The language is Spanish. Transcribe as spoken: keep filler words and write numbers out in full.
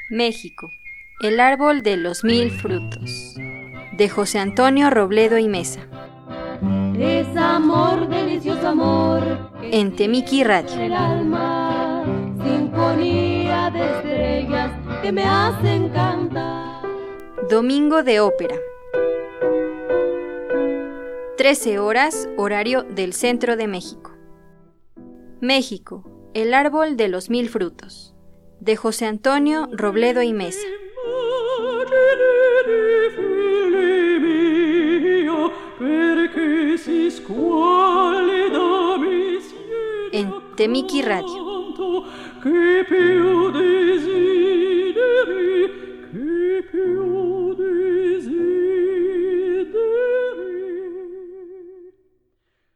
México, el árbol de los mil frutos, de José Antonio Robledo y Mesa. Es amor, delicioso amor, en Temiki Radio. el alma, sinfonía de estrellas que me hacen cantar. Domingo de ópera. trece horas, horario del centro de México. México, el árbol de los mil frutos, de José Antonio Robledo y Mesa. En Temiki Radio.